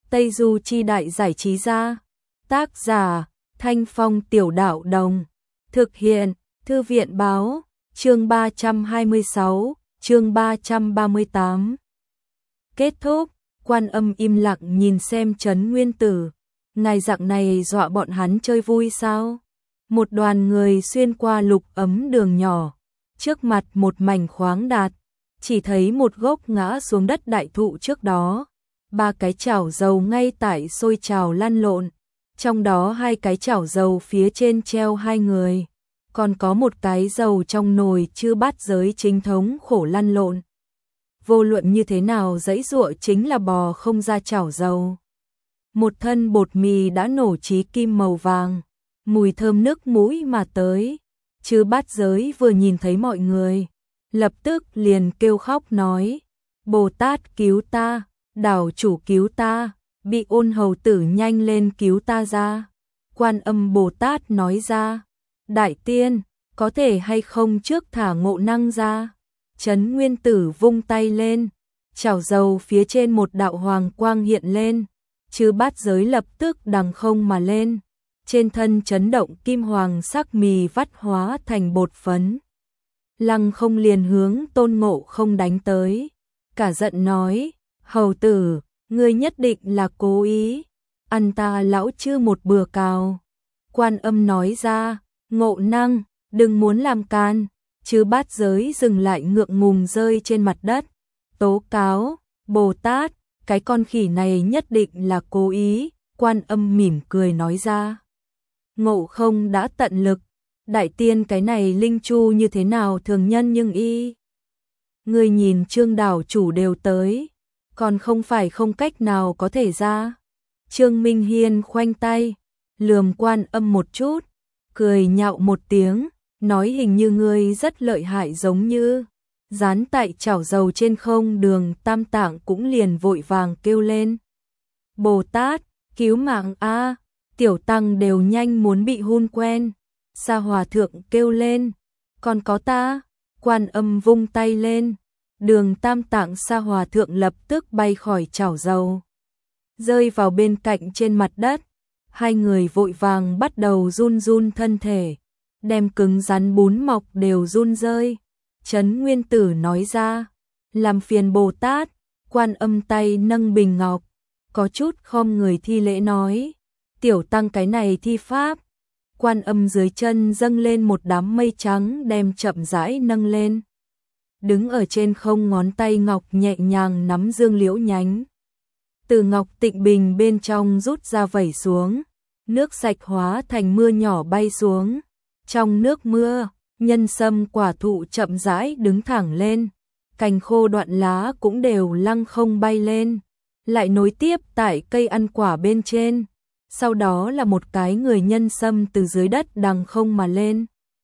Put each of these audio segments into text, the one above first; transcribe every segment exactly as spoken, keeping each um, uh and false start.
Tây Du Chi Đại Giải Trí Gia. Tác giả Thanh Phong Tiểu Đạo Đồng. Thực hiện Thư viện Báo. Chương ba trăm hai mươi sáu, chương ba trăm ba mươi tám. Kết thúc. Quan Âm im lặng nhìn xem Trấn Nguyên Tử. Ngài dạng này dọa bọn hắn chơi vui sao? Một đoàn người xuyên qua lục ấm đường nhỏ. Trước mặt một mảnh khoáng đạt. Chỉ thấy một gốc ngã xuống đất đại thụ trước đó. Ba cái chảo dầu ngay tại sôi trào lăn lộn. Trong đó hai cái chảo dầu phía trên treo hai người. Còn có một cái dầu trong nồi chưa bát giới chính thống khổ lăn lộn. Vô luận như thế nào giãy giụa chính là bò không ra chảo dầu. Một thân bột mì đã nổ chí kim màu vàng. Mùi thơm nước mũi mà tới. Chứ bát giới vừa nhìn thấy mọi người. Lập tức liền kêu khóc nói. Bồ Tát cứu ta, đảo chủ cứu ta, bị Ôn hầu tử nhanh lên cứu ta ra. Quan Âm Bồ Tát nói ra. Đại tiên, có thể hay không trước thả Ngộ Năng ra. Trấn Nguyên Tử vung tay lên. Chảo dầu phía trên một đạo hoàng quang hiện lên. Chứ bát giới lập tức đằng không mà lên. Trên thân chấn động kim hoàng sắc mì vắt hóa thành bột phấn. Lăng không liền hướng Tôn Ngộ Không đánh tới. Cả giận nói, hầu tử, ngươi nhất định là cố ý. Ăn ta lão chư một bừa cào. Quan Âm nói ra, Ngộ Năng, đừng muốn làm can. Chứ bát giới dừng lại ngượng ngùng rơi trên mặt đất. Tố cáo, Bồ Tát, cái con khỉ này nhất định là cố ý. Quan Âm mỉm cười nói ra. Ngộ Không đã tận lực. Đại tiên cái này linh chu như thế nào thường nhân nhưng y. Người nhìn Trương đảo chủ đều tới. Còn không phải không cách nào có thể ra. Trương Minh Hiên khoanh tay. Lườm Quan Âm một chút. Cười nhạo một tiếng. Nói hình như ngươi rất lợi hại giống như. Dán tại chảo dầu trên không đường Tam Tạng cũng liền vội vàng kêu lên. Bồ Tát, cứu mạng a, tiểu tăng đều nhanh muốn bị hun quen. Sa Hòa Thượng kêu lên. Còn có ta. Quan Âm vung tay lên. Đường Tam Tạng Sa Hòa Thượng lập tức bay khỏi chảo dầu. Rơi vào bên cạnh trên mặt đất. Hai người vội vàng bắt đầu run run thân thể. Đem cứng rắn bún mọc đều run rơi. Trấn Nguyên Tử nói ra. Làm phiền Bồ Tát. Quan Âm tay nâng bình ngọc. Có chút khom người thi lễ nói. Tiểu tăng cái này thi pháp. Quan Âm dưới chân dâng lên một đám mây trắng đem chậm rãi nâng lên. Đứng ở trên không ngón tay ngọc nhẹ nhàng nắm dương liễu nhánh. Từ ngọc tịnh bình bên trong rút ra vẩy xuống. Nước sạch hóa thành mưa nhỏ bay xuống. Trong nước mưa, nhân sâm quả thụ chậm rãi đứng thẳng lên. Cành khô đoạn lá cũng đều lăng không bay lên. Lại nối tiếp tại cây ăn quả bên trên. Sau đó là một cái người nhân sâm từ dưới đất đằng không mà lên.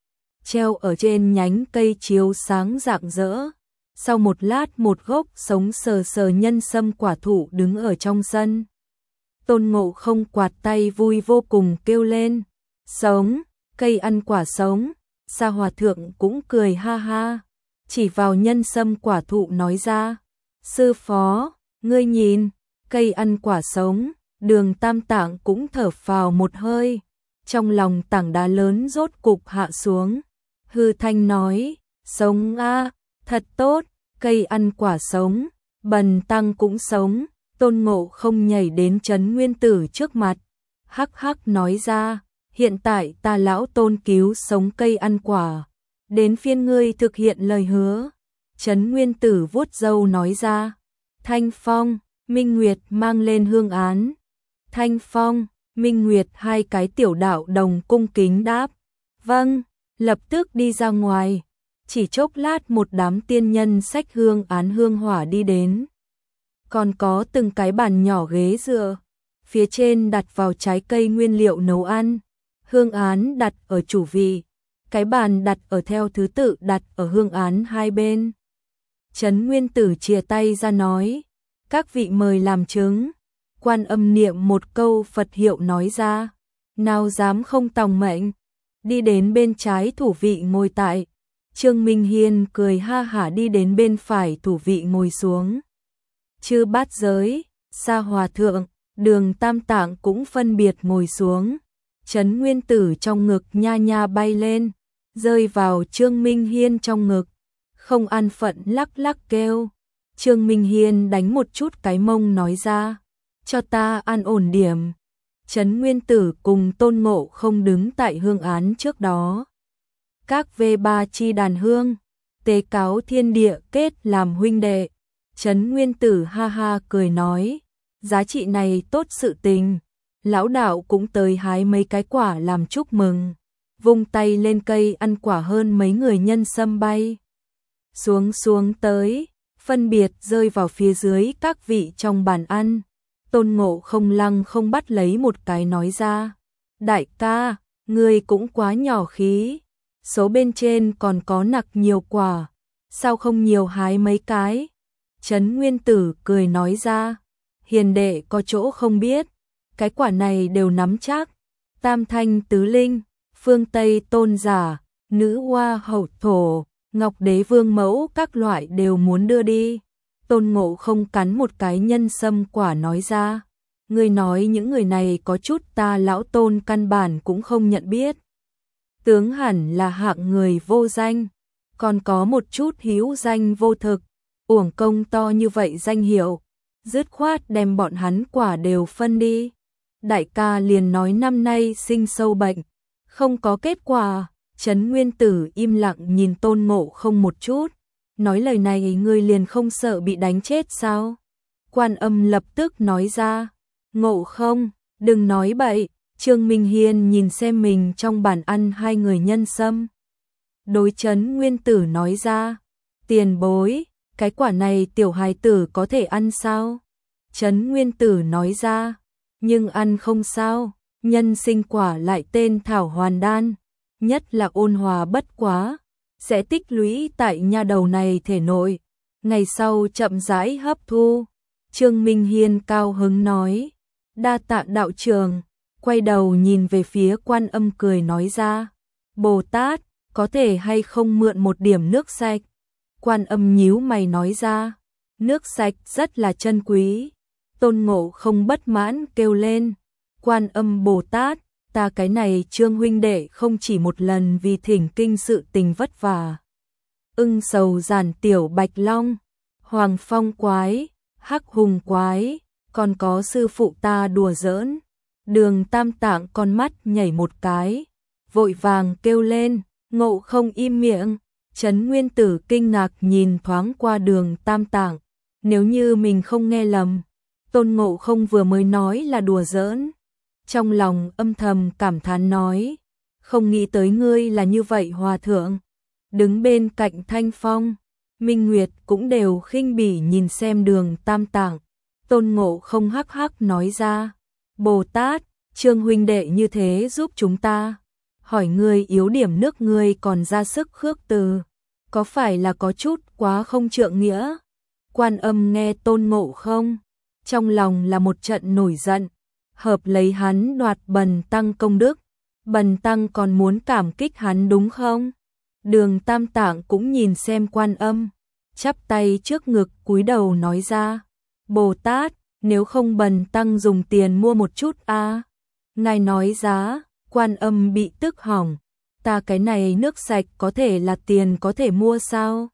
Treo ở trên nhánh cây chiếu sáng rạng rỡ. Sau một lát một gốc sống sờ sờ nhân sâm quả thụ đứng ở trong sân. Tôn Ngộ Không quạt tay vui vô cùng kêu lên. Sống, cây ăn quả sống. Sa Hòa Thượng cũng cười ha ha. Chỉ vào nhân sâm quả thụ nói ra. Sư phó, ngươi nhìn, cây ăn quả sống. Đường Tam Tạng cũng thở phào một hơi. Trong lòng tảng đá lớn rốt cục hạ xuống. Hư Thanh nói, sống a, thật tốt, cây ăn quả sống, Bần tăng cũng sống. Tôn Ngộ Không nhảy đến Trấn Nguyên Tử trước mặt. Hắc hắc nói ra, hiện tại ta lão Tôn cứu sống cây ăn quả. Đến phiên ngươi thực hiện lời hứa. Trấn Nguyên Tử vuốt râu nói ra. Thanh Phong, Minh Nguyệt mang lên hương án. Thanh Phong, Minh Nguyệt hai cái tiểu đạo đồng cung kính đáp. Vâng, lập tức đi ra ngoài. Chỉ chốc lát một đám tiên nhân xách hương án hương hỏa đi đến. Còn có từng cái bàn nhỏ ghế dựa. Phía trên đặt vào trái cây nguyên liệu nấu ăn. Hương án đặt ở chủ vị. Cái bàn đặt ở theo thứ tự đặt ở hương án hai bên. Trấn Nguyên Tử chìa tay ra nói. Các vị mời làm chứng. Quan Âm niệm một câu Phật hiệu nói ra. Nào dám không tòng mệnh. Đi đến bên trái thủ vị ngồi tại. Trương Minh Hiên cười ha hả đi đến bên phải thủ vị ngồi xuống. Chư bát giới, Sa Hòa Thượng, Đường Tam Tạng cũng phân biệt ngồi xuống. Trấn Nguyên Tử trong ngực nha nha bay lên, rơi vào Trương Minh Hiên trong ngực. Không an phận lắc lắc kêu. Trương Minh Hiên đánh một chút cái mông nói ra, cho ta an ổn điểm. Trấn Nguyên Tử cùng Tôn Ngộ Không đứng tại hương án trước đó. Các vê ba chi đàn hương, tế cáo thiên địa kết làm huynh đệ. Trấn Nguyên Tử ha ha cười nói, giá trị này tốt sự tình. Lão đạo cũng tới hái mấy cái quả làm chúc mừng. Vung tay lên cây ăn quả hơn mấy người nhân sâm bay xuống xuống tới, phân biệt rơi vào phía dưới các vị trong bàn ăn. Tôn Ngộ Không lăng không bắt lấy một cái nói ra, đại ca, ngươi cũng quá nhỏ khí, số bên trên còn có nặc nhiều quả, sao không nhiều hái mấy cái? Trấn Nguyên Tử cười nói ra, hiền đệ có chỗ không biết, cái quả này đều nắm chắc. Tam Thanh Tứ Linh, Phương Tây Tôn Giả, Nữ Hoa Hậu Thổ, Ngọc Đế Vương Mẫu các loại đều muốn đưa đi. Tôn Ngộ Không cắn một cái nhân sâm quả nói ra, ngươi nói những người này có chút ta lão Tôn căn bản cũng không nhận biết. Tướng hẳn là hạng người vô danh, còn có một chút hữu danh vô thực, uổng công to như vậy danh hiệu, dứt khoát đem bọn hắn quả đều phân đi. Đại ca liền nói năm nay sinh sâu bệnh, không có kết quả. Trấn Nguyên Tử im lặng nhìn Tôn Ngộ Không một chút, nói lời này ngươi liền không sợ bị đánh chết sao? Quan Âm lập tức nói ra, Ngộ Không, đừng nói bậy. Trương Minh Hiên nhìn xem mình trong bàn ăn hai người nhân sâm. Đối Trấn Nguyên Tử nói ra, tiền bối, cái quả này tiểu hài tử có thể ăn sao? Trấn Nguyên Tử nói ra, nhưng ăn không sao, nhân sinh quả lại tên Thảo Hoàn Đan, nhất là ôn hòa bất quá, sẽ tích lũy tại nha đầu này thể nội, ngày sau chậm rãi hấp thu. Trương Minh Hiên cao hứng nói, đa tạ đạo trường, quay đầu nhìn về phía Quan Âm cười nói ra, Bồ Tát, có thể hay không mượn một điểm nước sạch? Quan Âm nhíu mày nói ra, nước sạch rất là chân quý. Tôn Ngộ Không bất mãn kêu lên, Quan Âm Bồ Tát, ta cái này Trương huynh đệ không chỉ một lần vì thỉnh kinh sự tình vất vả. Ưng sầu giản tiểu bạch long, hoàng phong quái, hắc hùng quái, còn có sư phụ ta đùa giỡn. Đường Tam Tạng con mắt nhảy một cái, vội vàng kêu lên, Ngộ Không im miệng. Trấn Nguyên Tử kinh ngạc nhìn thoáng qua Đường Tam Tạng, nếu như mình không nghe lầm, Tôn Ngộ Không vừa mới nói là đùa giỡn. Trong lòng âm thầm cảm thán nói, không nghĩ tới ngươi là như vậy hòa thượng. Đứng bên cạnh Thanh Phong, Minh Nguyệt cũng đều khinh bỉ nhìn xem Đường Tam Tạng. Tôn Ngộ Không hắc hắc nói ra, Bồ Tát, Trương huynh đệ như thế giúp chúng ta, hỏi ngươi yếu điểm nước ngươi còn ra sức khước từ, có phải là có chút quá không trượng nghĩa? Quan Âm nghe Tôn Ngộ Không, trong lòng là một trận nổi giận, hợp lấy hắn đoạt Bần Tăng công đức, Bần Tăng còn muốn cảm kích hắn đúng không? Đường Tam Tạng cũng nhìn xem Quan Âm, chắp tay trước ngực cúi đầu nói ra, Bồ Tát, nếu không Bần Tăng dùng tiền mua một chút a. À? Ngài nói giá. Quan Âm bị tức hỏng, ta cái này nước sạch có thể là tiền có thể mua sao?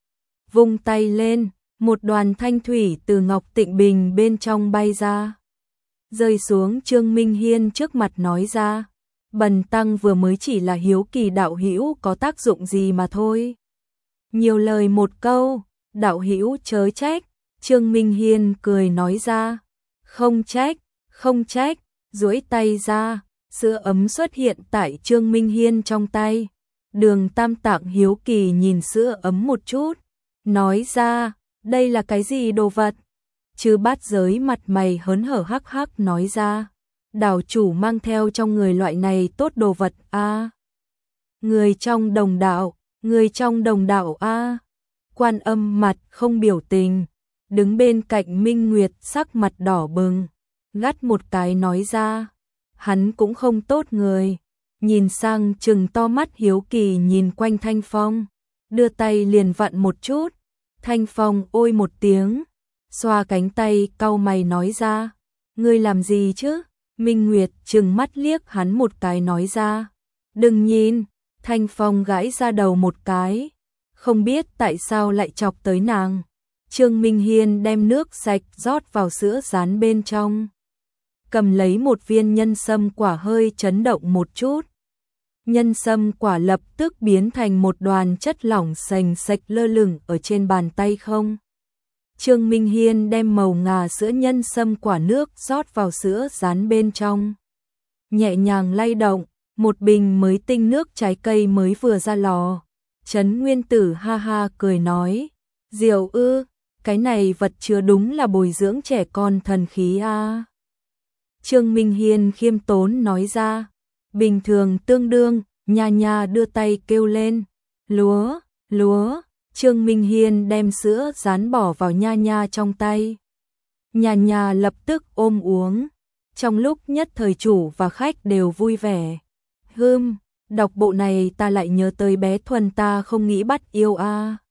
Vung tay lên, một đoàn thanh thủy từ ngọc tịnh bình bên trong bay ra, rơi xuống Trương Minh Hiên trước mặt nói ra, Bần Tăng vừa mới chỉ là hiếu kỳ đạo hữu có tác dụng gì mà thôi. Nhiều lời một câu, đạo hữu chớ trách. Trương Minh Hiên cười nói ra, không trách, không trách. Duỗi tay ra, sữa ấm xuất hiện tại Trương Minh Hiên trong tay. Đường Tam Tạng hiếu kỳ nhìn sữa ấm một chút, nói ra, đây là cái gì đồ vật? Chư Bát Giới mặt mày hớn hở hắc hắc nói ra, đảo chủ mang theo trong người loại này tốt đồ vật a. À. Người trong đồng đạo, người trong đồng đạo a. À. Quan Âm mặt không biểu tình, đứng bên cạnh Minh Nguyệt sắc mặt đỏ bừng, gắt một cái nói ra, hắn cũng không tốt người. Nhìn sang trừng to mắt hiếu kỳ nhìn quanh Thanh Phong, đưa tay liền vặn một chút. Thanh Phong ôi một tiếng, xoa cánh tay cau mày nói ra, Ngươi làm gì chứ? Minh Nguyệt trừng mắt liếc hắn một cái nói ra. Đừng nhìn, Thanh Phong gãi ra đầu một cái. Không biết tại sao lại chọc tới nàng. Trương Minh Hiên đem nước sạch rót vào sữa rán bên trong. Cầm lấy một viên nhân sâm quả hơi chấn động một chút. Nhân sâm quả lập tức biến thành một đoàn chất lỏng sành sạch lơ lửng ở trên bàn tay không. Trương Minh Hiên đem màu ngà sữa nhân sâm quả nước rót vào sữa rán bên trong. Nhẹ nhàng lay động, một bình mới tinh nước trái cây mới vừa ra lò. Trấn Nguyên Tử ha ha cười nói, Diệu ư, cái này vật chứa đúng là bồi dưỡng trẻ con thần khí a. À. Trương Minh Hiên khiêm tốn nói ra, bình thường tương đương, nha nha đưa tay kêu lên, lúa, lúa. Trương Minh Hiên đem sữa rán bỏ vào nha nha trong tay. Nha nha lập tức ôm uống. Trong lúc nhất thời chủ và khách đều vui vẻ. Hưm, đọc bộ này ta lại nhớ tới bé Thuần ta không nghĩ bắt yêu a. À.